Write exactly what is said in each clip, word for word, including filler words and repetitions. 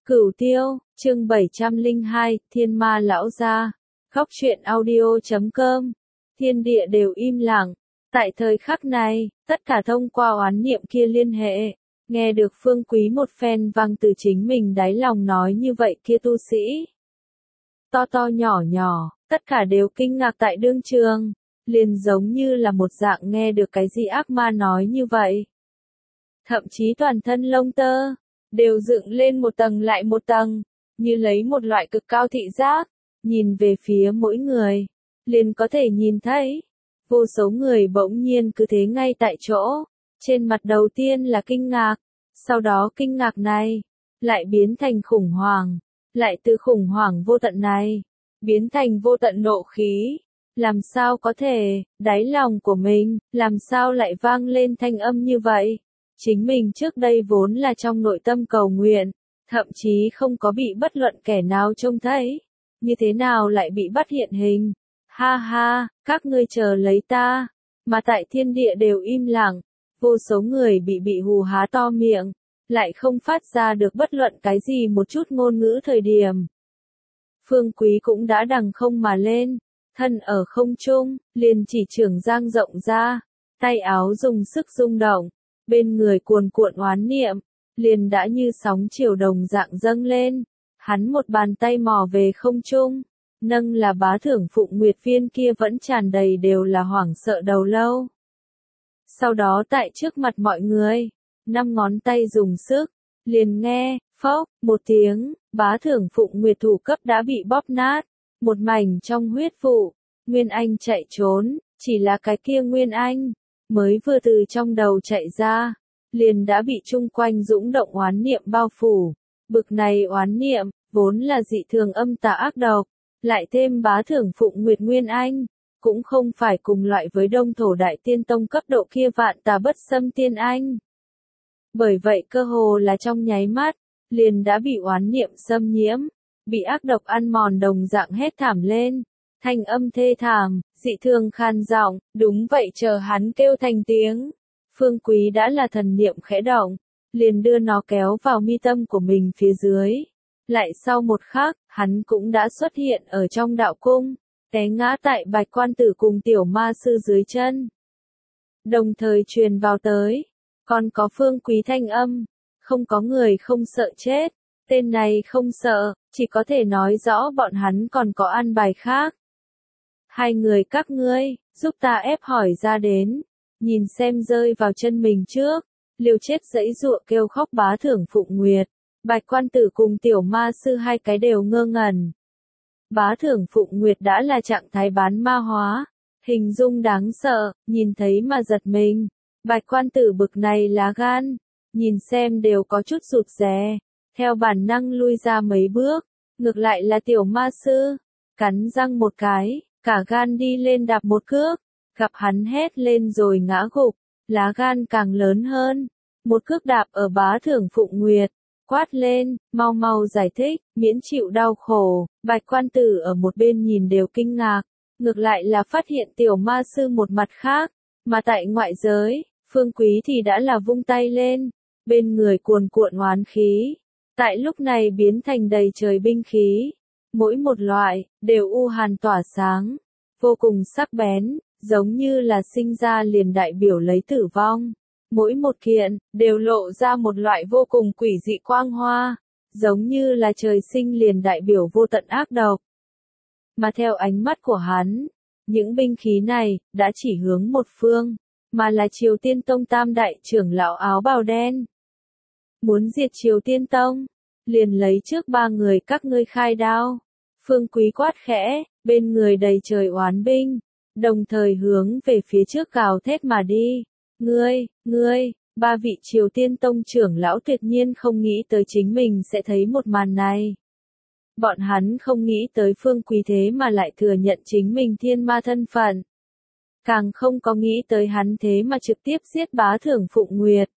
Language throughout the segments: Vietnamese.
Cửu Tiêu, chương bảy trăm lẻ hai, Thiên Ma Lão Gia. Góc truyện audio chấm com. Thiên địa đều im lặng. Tại thời khắc này, tất cả thông qua oán niệm kia liên hệ. Nghe được Phương Quý một phen vang từ chính mình đáy lòng nói như vậy kia tu sĩ. To to nhỏ nhỏ, tất cả đều kinh ngạc tại đương trường. Liền giống như là một dạng nghe được cái gì ác ma nói như vậy. Thậm chí toàn thân lông tơ đều dựng lên một tầng lại một tầng, như lấy một loại cực cao thị giác, nhìn về phía mỗi người, liền có thể nhìn thấy. Vô số người bỗng nhiên cứ thế ngay tại chỗ, trên mặt đầu tiên là kinh ngạc, sau đó kinh ngạc này, lại biến thành khủng hoảng, lại từ khủng hoảng vô tận này, biến thành vô tận nộ khí. Làm sao có thể, đáy lòng của mình, làm sao lại vang lên thanh âm như vậy? Chính mình trước đây vốn là trong nội tâm cầu nguyện, thậm chí không có bị bất luận kẻ nào trông thấy. Như thế nào lại bị bắt hiện hình? Ha ha, các ngươi chờ lấy ta. Mà tại thiên địa đều im lặng, vô số người bị bị hù há to miệng, lại không phát ra được bất luận cái gì một chút ngôn ngữ thời điểm. Phương Quý cũng đã đằng không mà lên, thân ở không trung, liền chỉ trưởng dang rộng ra, tay áo dùng sức rung động. Bên người cuồn cuộn oán niệm, liền đã như sóng chiều đồng dạng dâng lên. Hắn một bàn tay mò về không trung, nâng là bá thưởng Phụng Nguyệt viên kia vẫn tràn đầy đều là hoảng sợ đầu lâu. Sau đó tại trước mặt mọi người, năm ngón tay dùng sức, liền nghe, phốc, một tiếng, bá thưởng Phụng Nguyệt thủ cấp đã bị bóp nát, một mảnh trong huyết vụ. Nguyên Anh chạy trốn, chỉ là cái kia Nguyên Anh mới vừa từ trong đầu chạy ra, liền đã bị chung quanh dũng động oán niệm bao phủ. Bực này oán niệm, vốn là dị thường âm tà ác độc, lại thêm bá thưởng Phụng Nguyệt Nguyên Anh, cũng không phải cùng loại với Đông Thổ Đại Tiên Tông cấp độ kia vạn tà bất xâm tiên anh. Bởi vậy cơ hồ là trong nháy mắt, liền đã bị oán niệm xâm nhiễm, bị ác độc ăn mòn đồng dạng hét thảm lên. Thanh âm thê thảm, dị thường khan giọng, đúng vậy chờ hắn kêu thành tiếng. Phương Quý đã là thần niệm khẽ động, liền đưa nó kéo vào mi tâm của mình phía dưới. Lại sau một khắc, hắn cũng đã xuất hiện ở trong đạo cung, té ngã tại Bạch Quan Tử cùng tiểu ma sư dưới chân. Đồng thời truyền vào tới, còn có Phương Quý thanh âm, không có người không sợ chết, tên này không sợ, chỉ có thể nói rõ bọn hắn còn có an bài khác. Hai người các ngươi, giúp ta ép hỏi ra đến, nhìn xem rơi vào chân mình trước, liều chết giãy giụa kêu khóc bá thưởng Phụng Nguyệt, Bạch Quan Tử cùng tiểu ma sư hai cái đều ngơ ngẩn. Bá thưởng Phụng Nguyệt đã là trạng thái bán ma hóa, hình dung đáng sợ, nhìn thấy mà giật mình. Bạch Quan Tử bực này lá gan, nhìn xem đều có chút rụt rè, theo bản năng lui ra mấy bước, ngược lại là tiểu ma sư, cắn răng một cái. Cả gan đi lên đạp một cước, gặp hắn hét lên rồi ngã gục, lá gan càng lớn hơn. Một cước đạp ở bá thưởng Phụng Nguyệt, quát lên, mau mau giải thích, miễn chịu đau khổ. Bạch Quan Tử ở một bên nhìn đều kinh ngạc, ngược lại là phát hiện tiểu ma sư một mặt khác, mà tại ngoại giới, Phương Quý thì đã là vung tay lên, bên người cuồn cuộn oán khí, tại lúc này biến thành đầy trời binh khí. Mỗi một loại, đều u hàn tỏa sáng, vô cùng sắc bén, giống như là sinh ra liền đại biểu lấy tử vong. Mỗi một kiện, đều lộ ra một loại vô cùng quỷ dị quang hoa, giống như là trời sinh liền đại biểu vô tận ác độc. Mà theo ánh mắt của hắn, những binh khí này, đã chỉ hướng một phương, mà là Triều Tiên Tông tam đại trưởng lão áo bào đen. Muốn diệt Triều Tiên Tông, liền lấy trước ba người các ngươi khai đao. Phương Quý quát khẽ, bên người đầy trời oán binh, đồng thời hướng về phía trước gào thét mà đi. Ngươi, ngươi, ba vị Triều Tiên Tông trưởng lão tuyệt nhiên không nghĩ tới chính mình sẽ thấy một màn này. Bọn hắn không nghĩ tới Phương Quý thế mà lại thừa nhận chính mình thiên ma thân phận. Càng không có nghĩ tới hắn thế mà trực tiếp giết bá thưởng Phụng Nguyệt.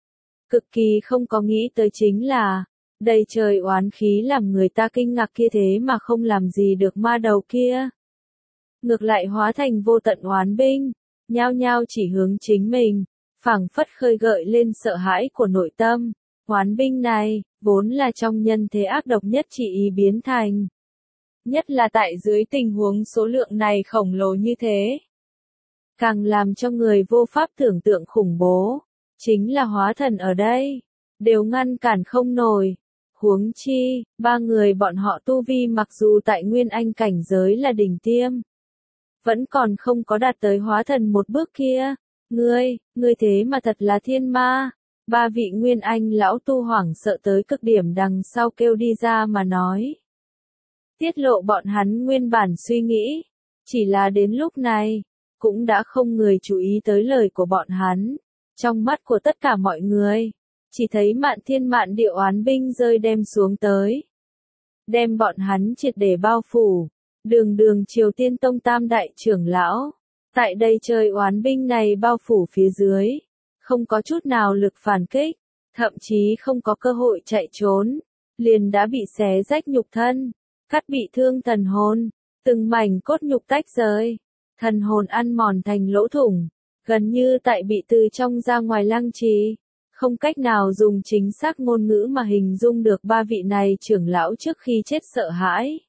Cực kỳ không có nghĩ tới chính là, đầy trời oán khí làm người ta kinh ngạc kia thế mà không làm gì được ma đầu kia. Ngược lại hóa thành vô tận oán binh, nhao nhao chỉ hướng chính mình, phảng phất khơi gợi lên sợ hãi của nội tâm. Oán binh này, vốn là trong nhân thế ác độc nhất chỉ ý biến thành. Nhất là tại dưới tình huống số lượng này khổng lồ như thế. Càng làm cho người vô pháp tưởng tượng khủng bố, chính là hóa thần ở đây, đều ngăn cản không nổi. Huống chi, ba người bọn họ tu vi mặc dù tại nguyên anh cảnh giới là đỉnh tiêm, vẫn còn không có đạt tới hóa thần một bước kia. Ngươi, ngươi thế mà thật là thiên ma. Ba vị nguyên anh lão tu hoảng sợ tới cực điểm đằng sau kêu đi ra mà nói. Tiết lộ bọn hắn nguyên bản suy nghĩ, chỉ là đến lúc này, cũng đã không người chú ý tới lời của bọn hắn. Trong mắt của tất cả mọi người, chỉ thấy Mạn Thiên Mạn Địa oán binh rơi đem xuống tới. Đem bọn hắn triệt để bao phủ, đường đường Triều Tiên Tông tam đại trưởng lão. Tại đây trời oán binh này bao phủ phía dưới, không có chút nào lực phản kích, thậm chí không có cơ hội chạy trốn, liền đã bị xé rách nhục thân, cắt bị thương thần hồn, từng mảnh cốt nhục tách rời, thần hồn ăn mòn thành lỗ thủng, gần như tại bị từ trong ra ngoài lăng trì, không cách nào dùng chính xác ngôn ngữ mà hình dung được ba vị này trưởng lão trước khi chết sợ hãi.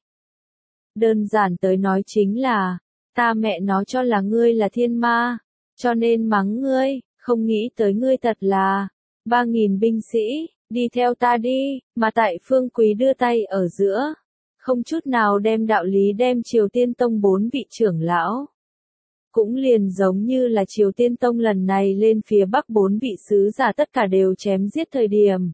Đơn giản tới nói chính là, ta mẹ nó cho là ngươi là thiên ma, cho nên mắng ngươi, không nghĩ tới ngươi thật là ba nghìn binh sĩ, đi theo ta đi, mà tại Phương Quý đưa tay ở giữa, không chút nào đem đạo lý đem Triều Tiên Tông bốn vị trưởng lão. Cũng liền giống như là Triều Tiên Tông lần này lên phía Bắc bốn vị sứ giả tất cả đều chém giết thời điểm.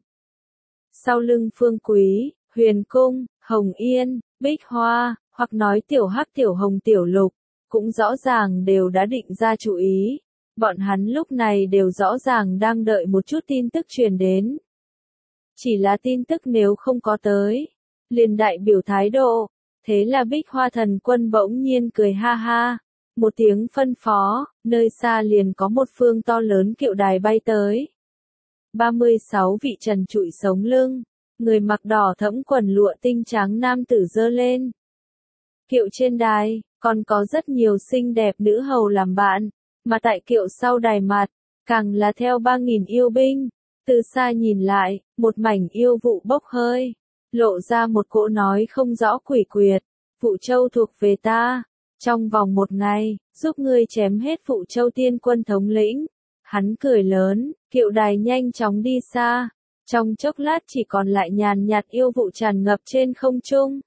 Sau lưng Phương Quý, Huyền Cung, Hồng Yên, Bích Hoa, hoặc nói Tiểu Hắc Tiểu Hồng Tiểu Lục, cũng rõ ràng đều đã định ra chủ ý. Bọn hắn lúc này đều rõ ràng đang đợi một chút tin tức truyền đến. Chỉ là tin tức nếu không có tới, liền đại biểu thái độ. Thế là Bích Hoa thần quân bỗng nhiên cười ha ha. Một tiếng phân phó, nơi xa liền có một phương to lớn kiệu đài bay tới. ba mươi sáu vị trần trụi sống lưng, người mặc đỏ thẫm quần lụa tinh trắng nam tử giơ lên. Kiệu trên đài, còn có rất nhiều xinh đẹp nữ hầu làm bạn, mà tại kiệu sau đài mặt, càng là theo ba nghìn yêu binh. Từ xa nhìn lại, một mảnh yêu vụ bốc hơi, lộ ra một cỗ nói không rõ quỷ quyệt. Phụ Châu thuộc về ta. Trong vòng một ngày, giúp ngươi chém hết Phụ Châu tiên quân thống lĩnh. Hắn cười lớn, kiệu đài nhanh chóng đi xa. Trong chốc lát chỉ còn lại nhàn nhạt yêu vụ tràn ngập trên không trung.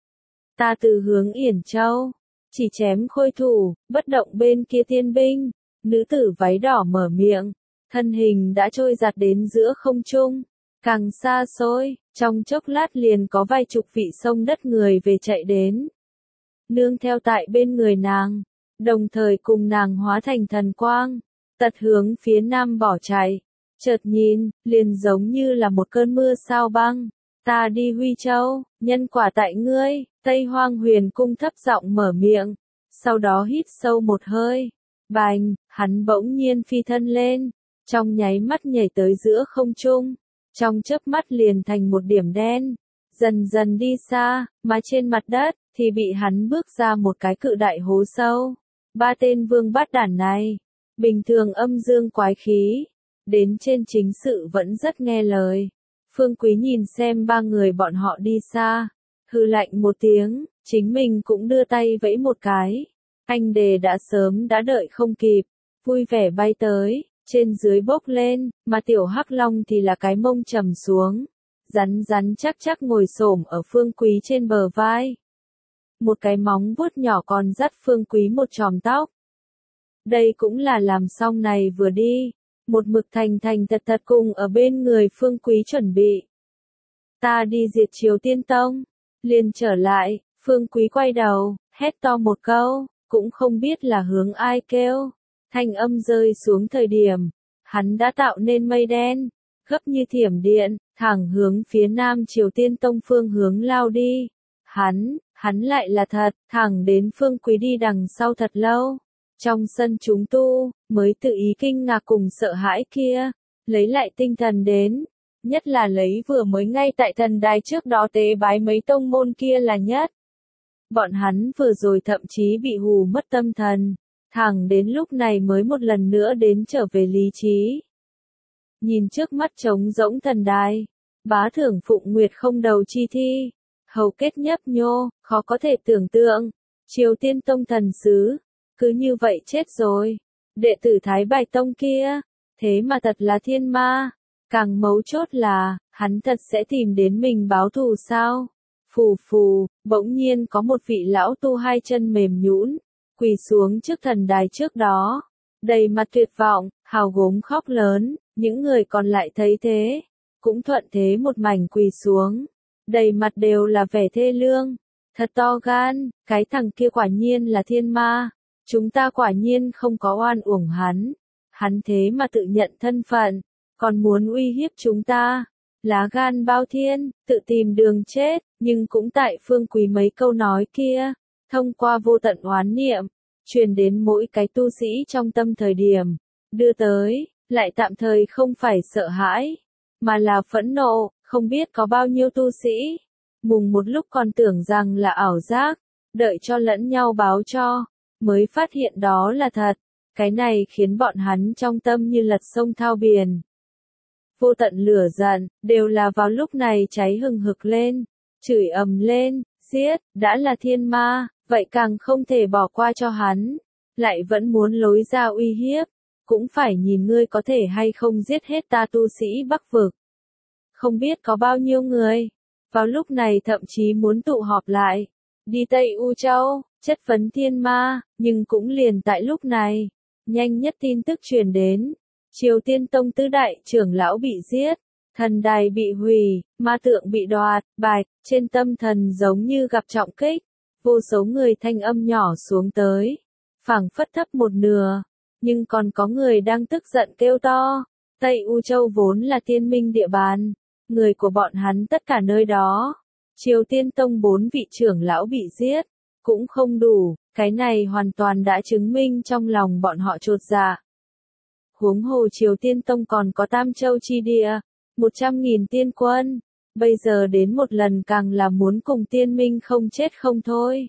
Ta từ hướng Yển Châu, chỉ chém khôi thủ, bất động bên kia tiên binh. Nữ tử váy đỏ mở miệng, thân hình đã trôi giạt đến giữa không trung. Càng xa xôi, trong chốc lát liền có vài chục vị sông đất người về chạy đến. Nương theo tại bên người nàng, đồng thời cùng nàng hóa thành thần quang, tật hướng phía nam bỏ chạy. Chợt nhìn, liền giống như là một cơn mưa sao băng. Ta đi Huy Châu, nhân quả tại ngươi. Tây Hoang Huyền Cung thấp giọng mở miệng, sau đó hít sâu một hơi. Bành, hắn bỗng nhiên phi thân lên, trong nháy mắt nhảy tới giữa không trung, trong chớp mắt liền thành một điểm đen, dần dần đi xa, mà trên mặt đất thì bị hắn bước ra một cái cự đại hố sâu. Ba tên vương bát đản này, bình thường âm dương quái khí, đến trên chính sự vẫn rất nghe lời. Phương Quý nhìn xem ba người bọn họ đi xa, hừ lạnh một tiếng, chính mình cũng đưa tay vẫy một cái. Anh đề đã sớm đã đợi không kịp, vui vẻ bay tới, trên dưới bốc lên, mà tiểu hắc long thì là cái mông trầm xuống, rắn rắn chắc chắc ngồi xổm ở Phương Quý trên bờ vai. Một cái móng vuốt nhỏ còn dắt Phương Quý một chòm tóc. Đây cũng là làm xong này vừa đi, một mực thành thành thật thật cùng ở bên người Phương Quý chuẩn bị. Ta đi diệt Triều Tiên Tông, liền trở lại, Phương Quý quay đầu, hét to một câu. Cũng không biết là hướng ai kêu, thanh âm rơi xuống thời điểm, hắn đã tạo nên mây đen, gấp như thiểm điện, thẳng hướng phía Nam Triều Tiên Tông phương hướng lao đi. Hắn, hắn lại là thật, thẳng đến Phương Quý đi đằng sau thật lâu. Trong sân chúng tu, mới tự ý kinh ngạc cùng sợ hãi kia, lấy lại tinh thần đến, nhất là lấy vừa mới ngay tại thần đài trước đó tế bái mấy tông môn kia là nhất. Bọn hắn vừa rồi thậm chí bị hù mất tâm thần, thẳng đến lúc này mới một lần nữa đến trở về lý trí. Nhìn trước mắt trống rỗng thần đài, Bá thưởng Phụng Nguyệt không đầu chi thi. Hầu kết nhấp nhô, khó có thể tưởng tượng. Triều Tiên Tông thần sứ, cứ như vậy chết rồi. Đệ tử Thái Bạch Tông kia, thế mà thật là thiên ma. Càng mấu chốt là, hắn thật sẽ tìm đến mình báo thù sao? Phù phù, bỗng nhiên có một vị lão tu hai chân mềm nhũn, quỳ xuống trước thần đài trước đó, đầy mặt tuyệt vọng, hào gốm khóc lớn, những người còn lại thấy thế, cũng thuận thế một mảnh quỳ xuống, đầy mặt đều là vẻ thê lương, thật to gan, cái thằng kia quả nhiên là thiên ma, chúng ta quả nhiên không có oan uổng hắn, hắn thế mà tự nhận thân phận, còn muốn uy hiếp chúng ta. Lá gan bao thiên, tự tìm đường chết, nhưng cũng tại Phương Quý mấy câu nói kia, thông qua vô tận oán niệm, truyền đến mỗi cái tu sĩ trong tâm thời điểm, đưa tới, lại tạm thời không phải sợ hãi, mà là phẫn nộ, không biết có bao nhiêu tu sĩ, mùng một lúc còn tưởng rằng là ảo giác, đợi cho lẫn nhau báo cho, mới phát hiện đó là thật, cái này khiến bọn hắn trong tâm như lật sông thao biển. Vô tận lửa giận, đều là vào lúc này cháy hừng hực lên, chửi ầm lên, giết, đã là thiên ma, vậy càng không thể bỏ qua cho hắn, lại vẫn muốn lối ra uy hiếp, cũng phải nhìn ngươi có thể hay không giết hết ta tu sĩ Bắc Vực. Không biết có bao nhiêu người, vào lúc này thậm chí muốn tụ họp lại, đi Tây U Châu, chất vấn thiên ma, nhưng cũng liền tại lúc này, nhanh nhất tin tức truyền đến. Triều Tiên Tông tứ đại trưởng lão bị giết, thần đài bị hủy, ma tượng bị đoạt, bạch, trên tâm thần giống như gặp trọng kích, vô số người thanh âm nhỏ xuống tới, phảng phất thấp một nửa, nhưng còn có người đang tức giận kêu to, Tây U Châu vốn là tiên minh địa bàn, người của bọn hắn tất cả nơi đó, Triều Tiên Tông bốn vị trưởng lão bị giết, cũng không đủ, cái này hoàn toàn đã chứng minh trong lòng bọn họ chột dạ. Huống hồ Triều Tiên Tông còn có Tam Châu chi địa, một trăm nghìn tiên quân, bây giờ đến một lần càng là muốn cùng tiên minh không chết không thôi.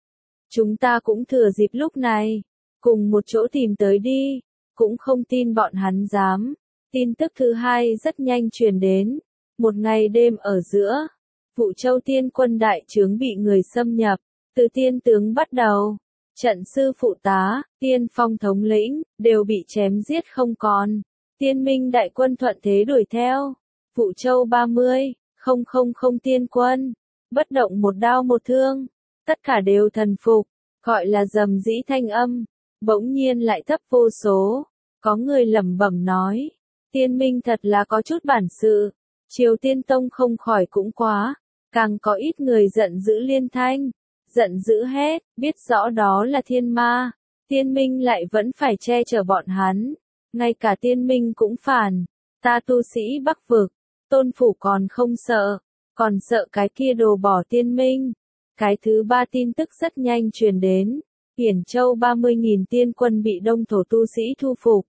Chúng ta cũng thừa dịp lúc này, cùng một chỗ tìm tới đi, cũng không tin bọn hắn dám. Tin tức thứ hai rất nhanh truyền đến, một ngày đêm ở giữa, Vũ Châu tiên quân đại trướng bị người xâm nhập, từ tiên tướng bắt đầu. Trận sư phụ tá, tiên phong thống lĩnh, đều bị chém giết không còn. Tiên minh đại quân thuận thế đuổi theo. Vũ Châu ba mươi, không không không tiên quân. Bất động một đao một thương. Tất cả đều thần phục. Gọi là rầm rĩ thanh âm. Bỗng nhiên lại thấp vô số. Có người lẩm bẩm nói. Tiên minh thật là có chút bản sự. Triều Tiên Tông không khỏi cũng quá. Càng có ít người giận dữ liên thanh. Giận dữ hết, biết rõ đó là thiên ma, tiên minh lại vẫn phải che chở bọn hắn, ngay cả tiên minh cũng phản, ta tu sĩ Bắc Vực, tôn phủ còn không sợ, còn sợ cái kia đồ bỏ tiên minh. Cái thứ ba tin tức rất nhanh truyền đến, Hiển Châu ba mươi nghìn tiên quân bị đông thổ tu sĩ thu phục.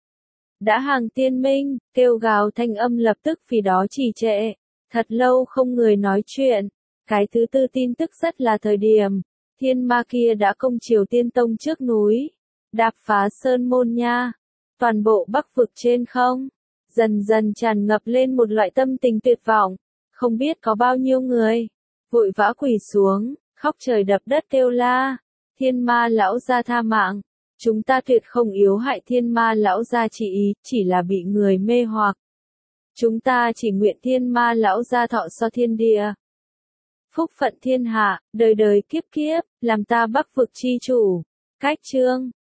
Đã hàng tiên minh, kêu gào thanh âm lập tức vì đó trì trệ, thật lâu không người nói chuyện. Cái thứ tư tin tức rất là thời điểm, thiên ma kia đã công Triều Tiên Tông trước núi, đạp phá sơn môn nha, toàn bộ Bắc Vực trên không, dần dần tràn ngập lên một loại tâm tình tuyệt vọng, không biết có bao nhiêu người, vội vã quỳ xuống, khóc trời đập đất kêu la, thiên ma lão gia tha mạng, chúng ta tuyệt không yếu hại thiên ma lão gia chỉ ý, chỉ là bị người mê hoặc. Chúng ta chỉ nguyện thiên ma lão gia thọ so thiên địa. Phúc phận thiên hạ, đời đời kiếp kiếp, làm ta Bắc Vực chi chủ. Cách chương